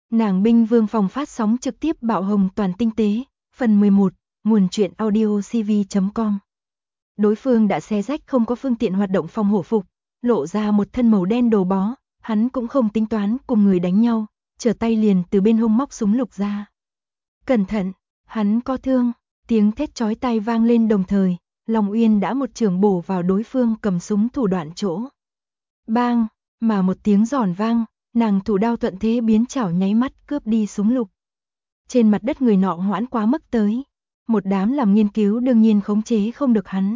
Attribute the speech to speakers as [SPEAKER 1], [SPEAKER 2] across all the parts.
[SPEAKER 1] Nàng binh vương phòng phát sóng trực tiếp bạo hồng toàn tinh tế, phần 11, nguồn truyện audio cv.com. Đối phương đã xé rách không có phương tiện hoạt động phòng hổ phục, lộ ra một thân màu đen đồ bó, hắn cũng không tính toán cùng người đánh nhau, trở tay liền từ bên hông móc súng lục ra. Cẩn thận, hắn có thương, tiếng thét chói tai vang lên đồng thời, Long Uyên đã một chưởng bổ vào đối phương cầm súng thủ đoạn chỗ. Bang, mà một tiếng giòn vang, nàng thủ đao thuận thế biến chảo nháy mắt cướp đi súng lục. Trên mặt đất người nọ hoãn quá mức tới, một đám làm nghiên cứu đương nhiên khống chế không được hắn.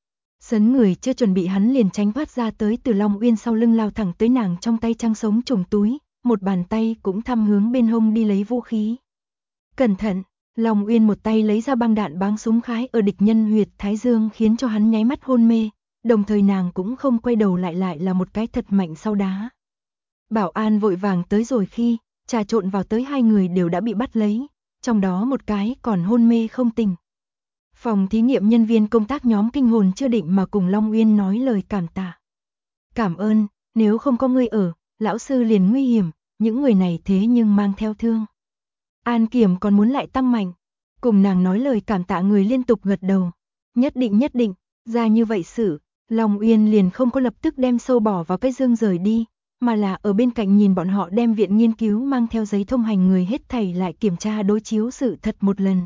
[SPEAKER 1] Sấn người chưa chuẩn bị hắn liền tránh thoát ra tới từ Long Uyên sau lưng lao thẳng tới nàng trong tay trăng sống trùng túi, một bàn tay cũng thăm hướng bên hông đi lấy vũ khí. Cẩn thận, Long Uyên một tay lấy ra băng đạn báng súng khái ở địch nhân huyệt thái dương khiến cho hắn nháy mắt hôn mê, đồng thời nàng cũng không quay đầu lại là một cái thật mạnh sau đá. Bảo an vội vàng tới rồi khi trà trộn vào tới hai người đều đã bị bắt lấy, trong đó một cái còn hôn mê không tỉnh. Phòng thí nghiệm nhân viên công tác nhóm kinh hồn chưa định mà cùng Long Uyên nói lời cảm tạ. Cảm ơn, nếu không có ngươi ở, lão sư liền nguy hiểm, những người này thế nhưng mang theo thương. An Kiểm còn muốn lại tăng mạnh, cùng nàng nói lời cảm tạ người liên tục gật đầu. Nhất định, ra như vậy sự, Long Uyên liền không có lập tức đem sâu bỏ vào cái dương rời đi, mà là ở bên cạnh nhìn bọn họ đem viện nghiên cứu mang theo giấy thông hành người hết thảy lại kiểm tra đối chiếu sự thật một lần.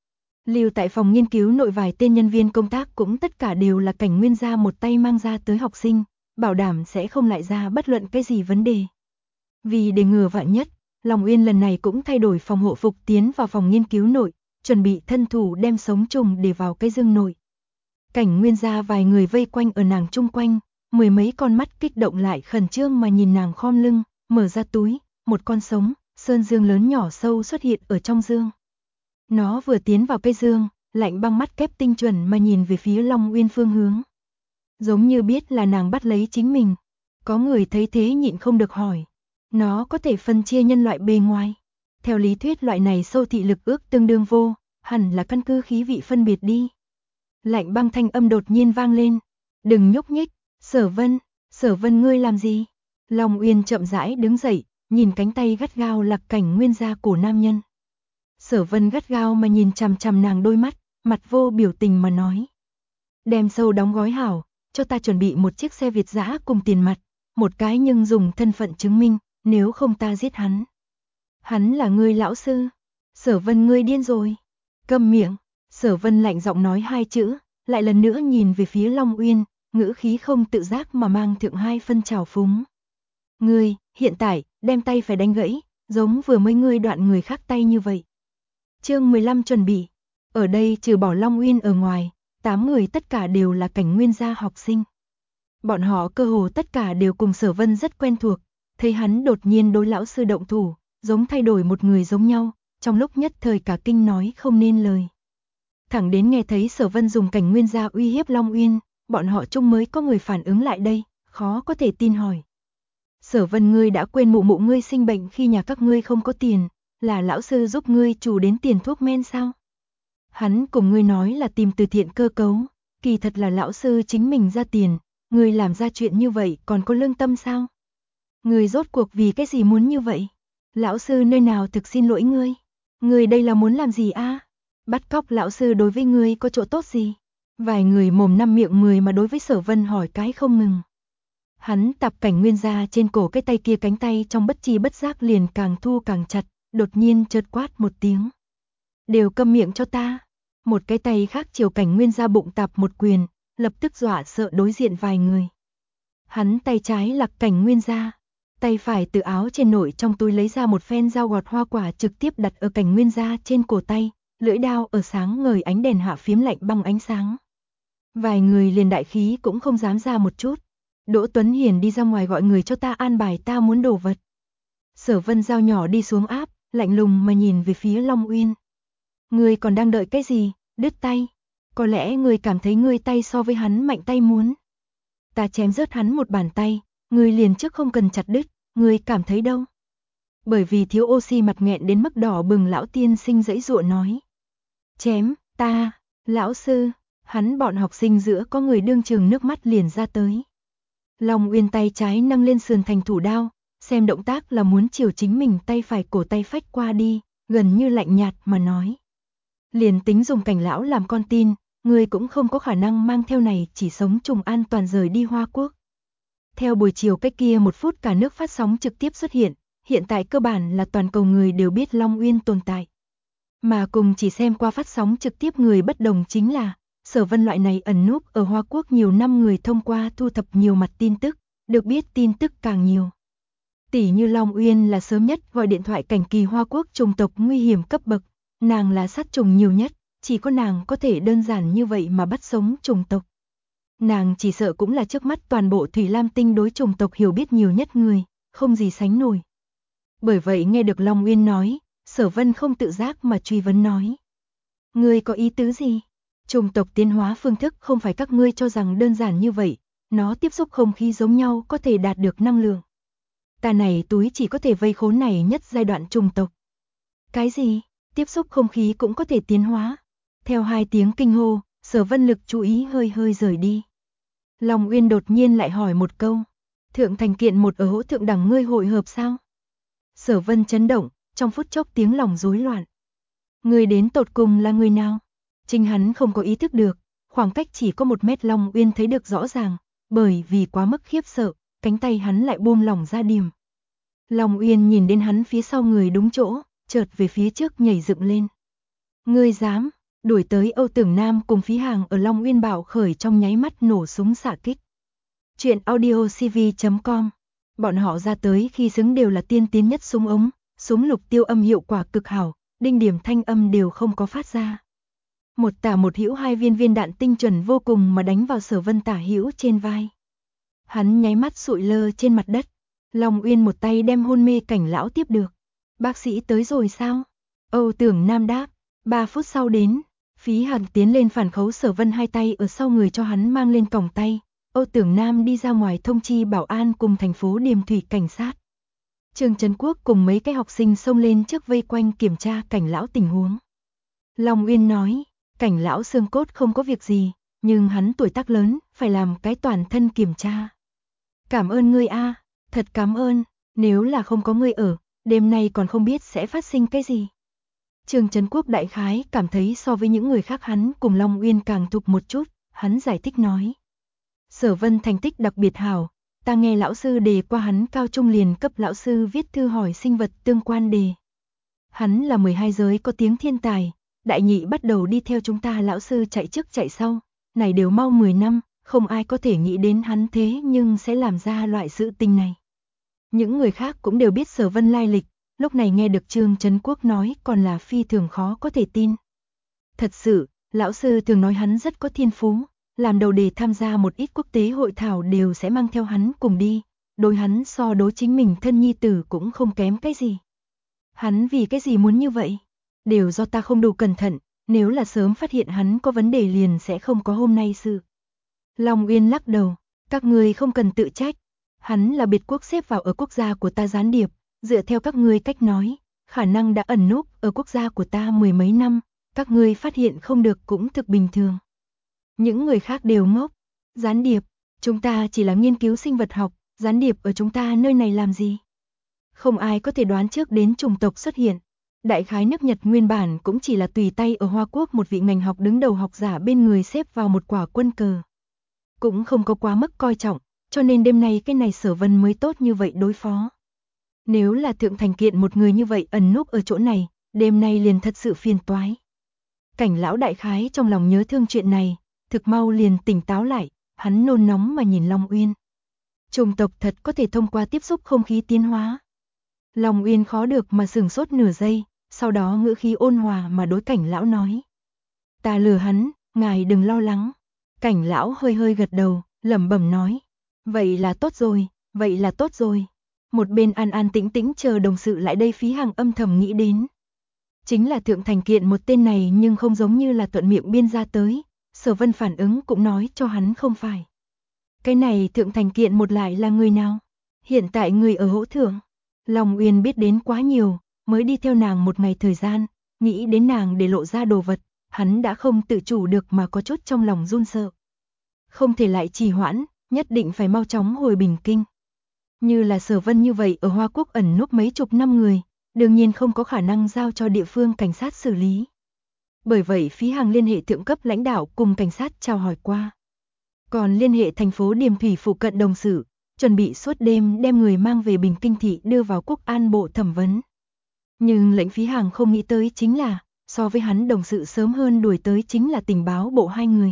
[SPEAKER 1] Lưu tại phòng nghiên cứu nội vài tên nhân viên công tác cũng tất cả đều là Cảnh Nguyên gia một tay mang ra tới học sinh, bảo đảm sẽ không lại ra bất luận cái gì vấn đề. Vì để ngừa vạn nhất, Long Uyên lần này cũng thay đổi phòng hộ phục tiến vào phòng nghiên cứu nội, chuẩn bị thân thủ đem sống trùng để vào cái dương nội. Cảnh Nguyên gia vài người vây quanh ở nàng chung quanh, mười mấy con mắt kích động lại khẩn trương mà nhìn nàng khom lưng, mở ra túi, một con sống, sơn dương lớn nhỏ sâu xuất hiện ở trong dương. Nó vừa tiến vào cái dương, lạnh băng mắt kép tinh chuẩn mà nhìn về phía Long Uyên phương hướng. Giống như biết là nàng bắt lấy chính mình. Có người thấy thế nhịn không được hỏi. Nó có thể phân chia nhân loại bề ngoài. Theo lý thuyết loại này sâu thị lực ước tương đương vô, hẳn là căn cứ khí vị phân biệt đi. Lạnh băng thanh âm đột nhiên vang lên. Đừng nhúc nhích, Sở Vân ngươi làm gì? Long Uyên chậm rãi đứng dậy, nhìn cánh tay gắt gao lạc Cảnh Nguyên gia cổ nam nhân. Sở Vân gắt gao mà nhìn chằm chằm nàng đôi mắt, mặt vô biểu tình mà nói. Đem sâu đóng gói hảo, cho ta chuẩn bị một chiếc xe Việt dã cùng tiền mặt, một cái nhưng dùng thân phận chứng minh, nếu không ta giết hắn. Hắn là ngươi lão sư. Sở Vân ngươi điên rồi. Câm miệng. Sở Vân lạnh giọng nói hai chữ, lại lần nữa nhìn về phía Long Uyên, ngữ khí không tự giác mà mang thượng hai phân trào phúng. Ngươi, hiện tại, đem tay phải đánh gãy, giống vừa mới ngươi đoạn người khác tay như vậy. Chương 15 chuẩn bị. Ở đây trừ bỏ Long Uyên ở ngoài, 8 người tất cả đều là Cảnh Nguyên gia học sinh. Bọn họ cơ hồ tất cả đều cùng Sở Vân rất quen thuộc, thấy hắn đột nhiên đối lão sư động thủ, giống thay đổi một người giống nhau, trong lúc nhất thời cả kinh nói không nên lời. Thẳng đến nghe thấy Sở Vân dùng Cảnh Nguyên gia uy hiếp Long Uyên, bọn họ chung mới có người phản ứng lại đây, khó có thể tin hỏi. Sở Vân ngươi đã quên mụ mụ ngươi sinh bệnh khi nhà các ngươi không có tiền, là lão sư giúp ngươi chủ đến tiền thuốc men sao? Hắn cùng ngươi nói là tìm từ thiện cơ cấu, kỳ thật là lão sư chính mình ra tiền, ngươi làm ra chuyện như vậy còn có lương tâm sao? Ngươi rốt cuộc vì cái gì muốn như vậy? Lão sư nơi nào thực xin lỗi ngươi? Ngươi đây là muốn làm gì a? Bắt cóc lão sư đối với ngươi có chỗ tốt gì? Vài người mồm năm miệng mười mà đối với Sở Vân hỏi cái không ngừng. Hắn tập Cảnh Nguyên gia trên cổ cái tay kia cánh tay trong bất chi bất giác liền càng thu càng chặt, đột nhiên chợt quát một tiếng. Đều câm miệng cho ta. Một cái tay khác chiều Cảnh Nguyên gia bụng tạp một quyền, lập tức dọa sợ đối diện vài người. Hắn tay trái lạc Cảnh Nguyên gia, tay phải từ áo trên nội trong túi lấy ra một phen dao gọt hoa quả trực tiếp đặt ở Cảnh Nguyên gia trên cổ tay, lưỡi dao ở sáng ngời ánh đèn hạ phiếm lạnh băng ánh sáng. Vài người liền đại khí cũng không dám ra một chút. Đỗ Tuấn Hiền đi ra ngoài gọi người cho ta an bài ta muốn đồ vật. Sở Vân dao nhỏ đi xuống áp, lạnh lùng mà nhìn về phía Long Uyên. Ngươi còn đang đợi cái gì, đứt tay. Có lẽ ngươi cảm thấy ngươi tay so với hắn mạnh tay muốn. Ta chém rớt hắn một bàn tay, ngươi liền trước không cần chặt đứt, ngươi cảm thấy đâu. Bởi vì thiếu oxy mặt nghẹn đến mức đỏ bừng lão tiên sinh giãy giụa nói. Chém, ta, lão sư, hắn bọn học sinh giữa có người đương chừng nước mắt liền ra tới. Long Uyên tay trái nâng lên sườn thành thủ đao, xem động tác là muốn chiều chính mình tay phải cổ tay phách qua đi, gần như lạnh nhạt mà nói. Liền tính dùng Cảnh lão làm con tin, ngươi cũng không có khả năng mang theo này chỉ sống trùng an toàn rời đi Hoa Quốc. Theo buổi chiều cách kia 1 phút cả nước phát sóng trực tiếp xuất hiện tại cơ bản là toàn cầu người đều biết Long Uyên tồn tại. Mà cùng chỉ xem qua phát sóng trực tiếp người bất đồng chính là, Sở Vân loại này ẩn núp ở Hoa Quốc nhiều năm người thông qua thu thập nhiều mặt tin tức, được biết tin tức càng nhiều. Tỷ như Long Uyên là sớm nhất gọi điện thoại cảnh kỳ Hoa Quốc trùng tộc nguy hiểm cấp bậc, nàng là sát trùng nhiều nhất, chỉ có nàng có thể đơn giản như vậy mà bắt sống trùng tộc. Nàng chỉ sợ cũng là trước mắt toàn bộ Thủy Lam Tinh đối trùng tộc hiểu biết nhiều nhất người, không gì sánh nổi. Bởi vậy nghe được Long Uyên nói, Sở Vân không tự giác mà truy vấn nói. Ngươi có ý tứ gì? Trùng tộc tiến hóa phương thức không phải các ngươi cho rằng đơn giản như vậy, nó tiếp xúc không khí giống nhau có thể đạt được năng lượng. Ta này túi chỉ có thể vây khốn này nhất giai đoạn trùng tộc. Cái gì? Tiếp xúc không khí cũng có thể tiến hóa? Theo 2 tiếng kinh hô, Sở Vân lực chú ý hơi rời đi. Long Uyên đột nhiên lại hỏi một câu. Thượng thành kiện một ở hỗ thượng đẳng ngươi hội hợp sao? Sở Vân chấn động, trong phút chốc tiếng lòng rối loạn. Người đến tột cùng là người nào? Chính hắn không có ý thức được, khoảng cách chỉ có 1 mét Long Uyên thấy được rõ ràng, bởi vì quá mức khiếp sợ, cánh tay hắn lại buông lỏng ra điểm. Long Uyên nhìn đến hắn phía sau người đúng chỗ, chợt về phía trước nhảy dựng lên. Ngươi dám? Đuổi tới Âu Tưởng Nam cùng Phí Hàng ở Long Uyên bạo khởi trong nháy mắt nổ súng xạ kích. Chuyện audiocv.com. Bọn họ ra tới khi xứng đều là tiên tiến nhất súng ống, súng lục tiêu âm hiệu quả cực hảo, đinh điểm thanh âm đều không có phát ra. Một tả một hữu 2 viên đạn tinh chuẩn vô cùng mà đánh vào Sở Vân tả hữu trên vai. Hắn nháy mắt sụi lơ trên mặt đất. Long Uyên một tay đem hôn mê Cảnh lão tiếp được. Bác sĩ tới rồi sao? Âu Tưởng Nam đáp. 3 phút sau đến. Phí Hàn tiến lên phản khấu Sở Vân 2 tay ở sau người cho hắn mang lên còng tay. Âu Tưởng Nam đi ra ngoài thông chi bảo an cùng thành phố Điềm Thủy cảnh sát. Trương Trấn Quốc cùng mấy cái học sinh xông lên trước vây quanh kiểm tra Cảnh lão tình huống. Long Uyên nói, Cảnh lão xương cốt không có việc gì, nhưng hắn tuổi tác lớn, phải làm cái toàn thân kiểm tra. Cảm ơn ngươi a, thật cảm ơn, nếu là không có ngươi ở, đêm nay còn không biết sẽ phát sinh cái gì. Trương Trấn Quốc đại khái cảm thấy so với những người khác hắn cùng Long Uyên càng thục một chút, hắn giải thích nói. Sở Vân thành tích đặc biệt hảo, ta nghe lão sư đề qua hắn cao trung liền cấp lão sư viết thư hỏi sinh vật tương quan đề. Hắn là 12 giới có tiếng thiên tài, đại nhị bắt đầu đi theo chúng ta lão sư chạy trước chạy sau, này đều mau 10 năm, không ai có thể nghĩ đến hắn thế nhưng sẽ làm ra loại sự tình này. Những người khác cũng đều biết Sở Vân lai lịch, lúc này nghe được Trương Trấn Quốc nói còn là phi thường khó có thể tin. Thật sự, lão sư thường nói hắn rất có thiên phú, làm đầu đề tham gia một ít quốc tế hội thảo đều sẽ mang theo hắn cùng đi, đối hắn so đối chính mình thân nhi tử cũng không kém cái gì. Hắn vì cái gì muốn như vậy? Đều do ta không đủ cẩn thận, nếu là sớm phát hiện hắn có vấn đề liền sẽ không có hôm nay sự. Long Uyên lắc đầu, các ngươi không cần tự trách, hắn là biệt quốc xếp vào ở quốc gia của ta gián điệp, dựa theo các ngươi cách nói, khả năng đã ẩn núp ở quốc gia của ta 10 mấy năm, các ngươi phát hiện không được cũng thực bình thường. Những người khác đều ngốc, gián điệp, chúng ta chỉ là nghiên cứu sinh vật học, gián điệp ở chúng ta nơi này làm gì? Không ai có thể đoán trước đến chủng tộc xuất hiện. Đại khái nước Nhật nguyên bản cũng chỉ là tùy tay ở Hoa Quốc một vị ngành học đứng đầu học giả bên người xếp vào một quả quân cờ. Cũng không có quá mức coi trọng, cho nên đêm nay cái này Sở Vân mới tốt như vậy đối phó. Nếu là thượng thành kiện một người như vậy ẩn núp ở chỗ này, đêm nay liền thật sự phiền toái. Cảnh lão đại khái trong lòng nhớ thương chuyện này, thực mau liền tỉnh táo lại, hắn nôn nóng mà nhìn Long Uyên. Chủng tộc thật có thể thông qua tiếp xúc không khí tiến hóa. Long Uyên khó được mà sửng sốt nửa giây, sau đó ngữ khí ôn hòa mà đối Cảnh lão nói. Ta lừa hắn, ngài đừng lo lắng. Cảnh lão hơi gật đầu, lẩm bẩm nói. Vậy là tốt rồi, vậy là tốt rồi. Một bên an an tĩnh tĩnh chờ đồng sự lại đây Phí Hàng âm thầm nghĩ đến. Chính là thượng thành kiện một tên này nhưng không giống như là thuận miệng biên ra tới, Sở Vân phản ứng cũng nói cho hắn không phải. Cái này thượng thành kiện một lại là người nào? Hiện tại người ở hỗ thượng. Long Uyên biết đến quá nhiều, mới đi theo nàng một ngày thời gian, nghĩ đến nàng để lộ ra đồ vật, hắn đã không tự chủ được mà có chút trong lòng run sợ. Không thể lại trì hoãn, nhất định phải mau chóng hồi Bình Kinh. Như là Sở Vân như vậy ở Hoa Quốc ẩn núp mấy chục năm người, đương nhiên không có khả năng giao cho địa phương cảnh sát xử lý. Bởi vậy Phí Hằng liên hệ thượng cấp lãnh đạo cùng cảnh sát chào hỏi qua. Còn liên hệ thành phố Điềm Thủy phụ cận đồng sự, chuẩn bị suốt đêm đem người mang về Bình Kinh thị đưa vào Quốc An bộ thẩm vấn. Nhưng lệnh Phí Hằng không nghĩ tới chính là, so với hắn đồng sự sớm hơn đuổi tới chính là tình báo bộ hai người.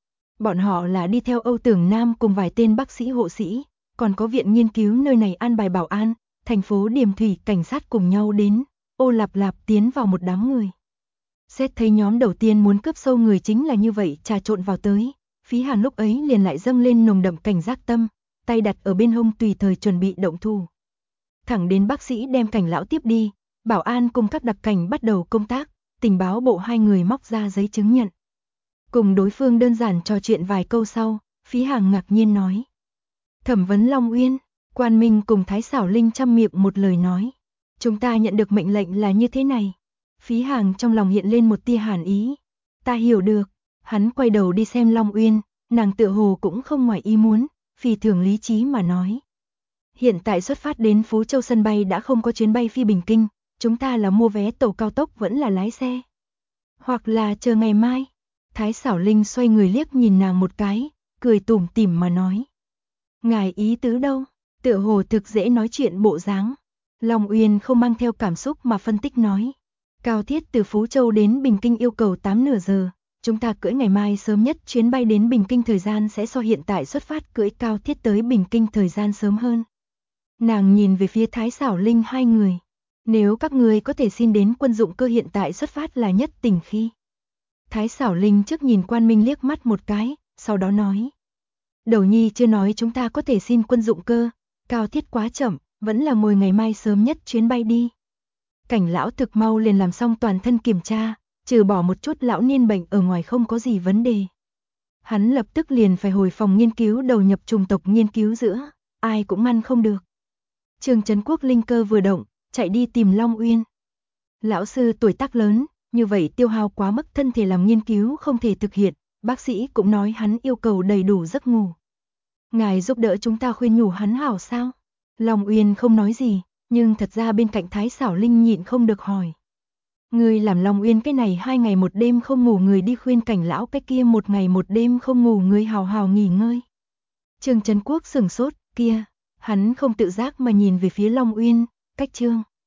[SPEAKER 1] Bọn họ là đi theo Âu Tưởng Nam cùng vài tên bác sĩ hộ sĩ, còn có viện nghiên cứu nơi này an bài bảo an, thành phố Điềm Thủy cảnh sát cùng nhau đến, ô lạp lạp tiến vào một đám người. Xét thấy nhóm đầu tiên muốn cướp sâu người chính là như vậy trà trộn vào tới, Phí Hàn lúc ấy liền lại dâng lên nồng đậm cảnh giác tâm, tay đặt ở bên hông tùy thời chuẩn bị động thủ. Thẳng đến bác sĩ đem cảnh lão tiếp đi, bảo an cùng các đặc cảnh bắt đầu công tác, tình báo bộ hai người móc ra giấy chứng nhận. Cùng đối phương đơn giản trò chuyện vài câu sau, Phí Hằng ngạc nhiên nói. Thẩm vấn Long Uyên, Quan Minh cùng Thái Xảo Linh chăm miệng một lời nói. Chúng ta nhận được mệnh lệnh là như thế này. Phí Hằng trong lòng hiện lên một tia hàn ý. Ta hiểu được. Hắn quay đầu đi xem Long Uyên, nàng tựa hồ cũng không ngoài ý muốn, phi thường lý trí mà nói. Hiện tại xuất phát đến Phú Châu sân bay đã không có chuyến bay phi Bình Kinh, chúng ta là mua vé tàu cao tốc vẫn là lái xe. Hoặc là chờ ngày mai. Thái Xảo Linh xoay người liếc nhìn nàng một cái, cười tủm tỉm mà nói. Ngài ý tứ đâu? Tựa hồ thực dễ nói chuyện bộ dáng. Long Uyên không mang theo cảm xúc mà phân tích nói. Cao thiết từ Phú Châu đến Bình Kinh yêu cầu 8 nửa giờ. Chúng ta cưỡi ngày mai sớm nhất chuyến bay đến Bình Kinh thời gian sẽ so hiện tại xuất phát cưỡi cao thiết tới Bình Kinh thời gian sớm hơn. Nàng nhìn về phía Thái Xảo Linh hai người. Nếu các người có thể xin đến quân dụng cơ hiện tại xuất phát là nhất tình khi. Thái Xảo Linh trước nhìn Quan Minh liếc mắt một cái, sau đó nói. Đầu nhi chưa nói chúng ta có thể xin quân dụng cơ, cao thiết quá chậm, vẫn là ngồi ngày mai sớm nhất chuyến bay đi. Cảnh lão thực mau liền làm xong toàn thân kiểm tra, trừ bỏ một chút lão niên bệnh ở ngoài không có gì vấn đề. Hắn lập tức liền phải hồi phòng nghiên cứu đầu nhập chủng tộc nghiên cứu giữa, ai cũng ngăn không được. Trương Trấn Quốc linh cơ vừa động, chạy đi tìm Long Uyên. Lão sư tuổi tác lớn, như vậy tiêu hao quá mức thân thể làm nghiên cứu không thể thực hiện, bác sĩ cũng nói hắn yêu cầu đầy đủ giấc ngủ. Ngài giúp đỡ chúng ta khuyên nhủ hắn hảo sao? Long Uyên không nói gì, nhưng thật ra bên cạnh Thái Xảo Linh nhịn không được hỏi. Người làm Long Uyên cái này 2 ngày 1 đêm không ngủ người đi khuyên cảnh lão cái kia 1 ngày 1 đêm không ngủ người hào hào nghỉ ngơi. Trương Trấn Quốc sửng sốt, kia, hắn không tự giác mà nhìn về phía Long Uyên, cách Trương